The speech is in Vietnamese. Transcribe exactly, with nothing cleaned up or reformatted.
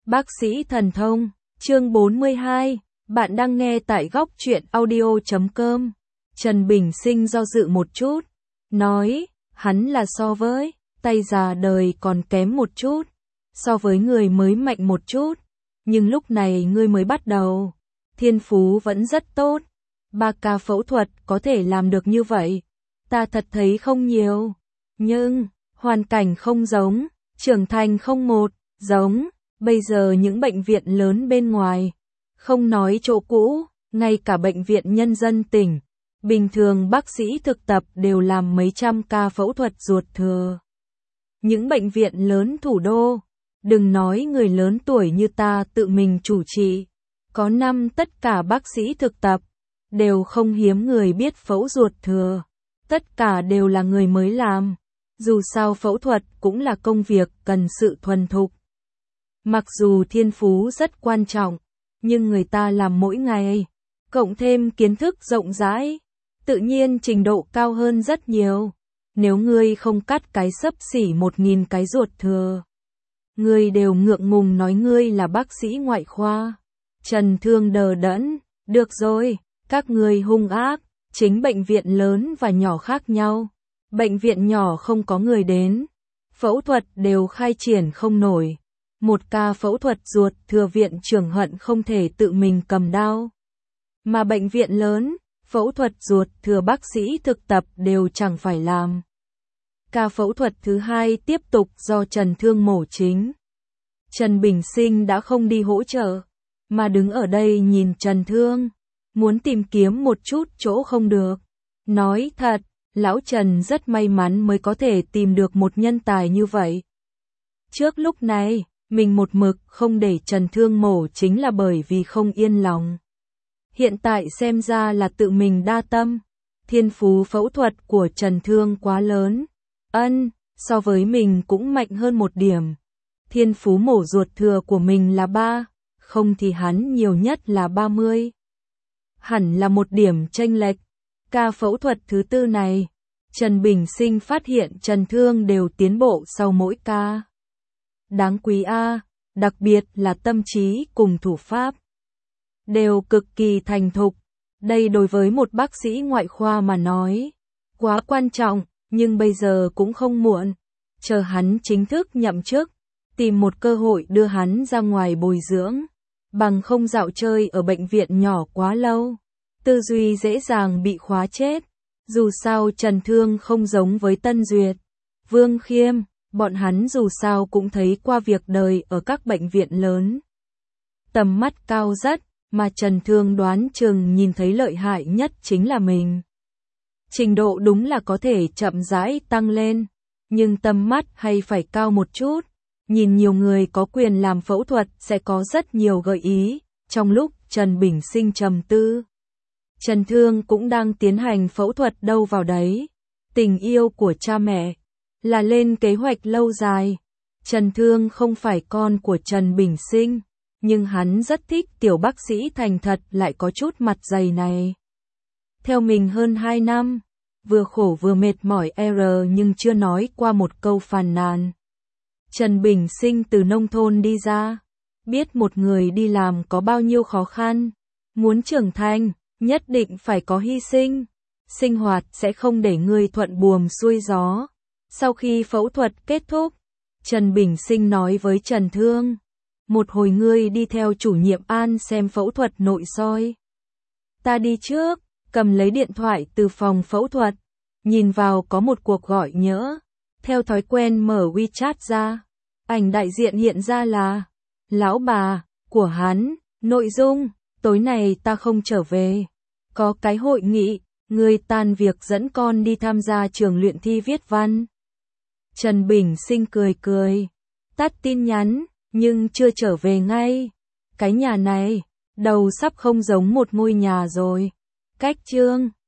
Bác sĩ thần thông, chương bốn mươi hai, bạn đang nghe tại góc truyện audio chấm com. Trần Bình Sinh do dự một chút, nói, hắn là so với, tay già đời còn kém một chút, so với người mới mạnh một chút, nhưng lúc này ngươi mới bắt đầu, thiên phú vẫn rất tốt, ba ca phẫu thuật có thể làm được như vậy, ta thật thấy không nhiều, nhưng, hoàn cảnh không giống, trưởng thành không một, giống. Bây giờ những bệnh viện lớn bên ngoài, không nói chỗ cũ, ngay cả bệnh viện nhân dân tỉnh, bình thường bác sĩ thực tập đều làm mấy trăm ca phẫu thuật ruột thừa. Những bệnh viện lớn thủ đô, đừng nói người lớn tuổi như ta tự mình chủ trị, có năm tất cả bác sĩ thực tập, đều không hiếm người biết phẫu ruột thừa, tất cả đều là người mới làm, dù sao phẫu thuật cũng là công việc cần sự thuần thục. Mặc dù thiên phú rất quan trọng, nhưng người ta làm mỗi ngày, cộng thêm kiến thức rộng rãi, tự nhiên trình độ cao hơn rất nhiều. Nếu ngươi không cắt cái xấp xỉ một nghìn cái ruột thừa, ngươi đều ngượng ngùng nói ngươi là bác sĩ ngoại khoa. Trần Thương đờ đẫn, được rồi, các ngươi hung ác, chính bệnh viện lớn và nhỏ khác nhau. Bệnh viện nhỏ không có người đến, phẫu thuật đều khai triển không nổi. Một ca phẫu thuật ruột thừa viện trưởng hận không thể tự mình cầm đao. Mà bệnh viện lớn, phẫu thuật ruột thừa bác sĩ thực tập đều chẳng phải làm. Ca phẫu thuật thứ hai tiếp tục do Trần Thương mổ chính. Trần Bình Sinh đã không đi hỗ trợ, mà đứng ở đây nhìn Trần Thương, muốn tìm kiếm một chút chỗ không được. Nói thật, lão Trần rất may mắn mới có thể tìm được một nhân tài như vậy. Trước lúc này, mình một mực không để Trần Thương mổ chính là bởi vì không yên lòng. Hiện tại xem ra là tự mình đa tâm. Thiên phú phẫu thuật của Trần Thương quá lớn. Ân, so với mình cũng mạnh hơn một điểm. Thiên phú mổ ruột thừa của mình là ba, không thì hắn nhiều nhất là ba mươi. Hẳn là một điểm chênh lệch. Ca phẫu thuật thứ tư này, Trần Bình Sinh phát hiện Trần Thương đều tiến bộ sau mỗi ca. Đáng quý a, đặc biệt là tâm trí cùng thủ pháp đều cực kỳ thành thục. Đây đối với một bác sĩ ngoại khoa mà nói, quá quan trọng, nhưng bây giờ cũng không muộn. Chờ hắn chính thức nhậm chức, tìm một cơ hội đưa hắn ra ngoài bồi dưỡng, bằng không dạo chơi ở bệnh viện nhỏ quá lâu, tư duy dễ dàng bị khóa chết. Dù sao Trần Thương không giống với Tân Duyệt, Vương Khiêm, bọn hắn dù sao cũng thấy qua việc đời ở các bệnh viện lớn. Tầm mắt cao rất, mà Trần Thương đoán chừng nhìn thấy lợi hại nhất chính là mình. Trình độ đúng là có thể chậm rãi tăng lên, nhưng tầm mắt hay phải cao một chút. Nhìn nhiều người có quyền làm phẫu thuật sẽ có rất nhiều gợi ý. Trong lúc Trần Bình Sinh trầm tư, Trần Thương cũng đang tiến hành phẫu thuật đâu vào đấy. Tình yêu của cha mẹ là lên kế hoạch lâu dài. Trần Thương không phải con của Trần Bình Sinh, nhưng hắn rất thích tiểu bác sĩ thành thật lại có chút mặt dày này. Theo mình hơn hai năm, vừa khổ vừa mệt mỏi R nhưng chưa nói qua một câu phàn nàn. Trần Bình Sinh từ nông thôn đi ra, biết một người đi làm có bao nhiêu khó khăn. Muốn trưởng thành, nhất định phải có hy sinh. Sinh hoạt sẽ không để người thuận buồm xuôi gió. Sau khi phẫu thuật kết thúc, Trần Bình Sinh nói với Trần Thương, một hồi ngươi đi theo chủ nhiệm An xem phẫu thuật nội soi. Ta đi trước, cầm lấy điện thoại từ phòng phẫu thuật, nhìn vào có một cuộc gọi nhỡ, theo thói quen mở WeChat ra, ảnh đại diện hiện ra là lão bà của hắn, nội dung, tối nay ta không trở về, có cái hội nghị, ngươi tan việc dẫn con đi tham gia trường luyện thi viết văn. Trần Bình Sinh cười cười, tắt tin nhắn, nhưng chưa trở về ngay. Cái nhà này, đầu sắp không giống một ngôi nhà rồi. Cách chương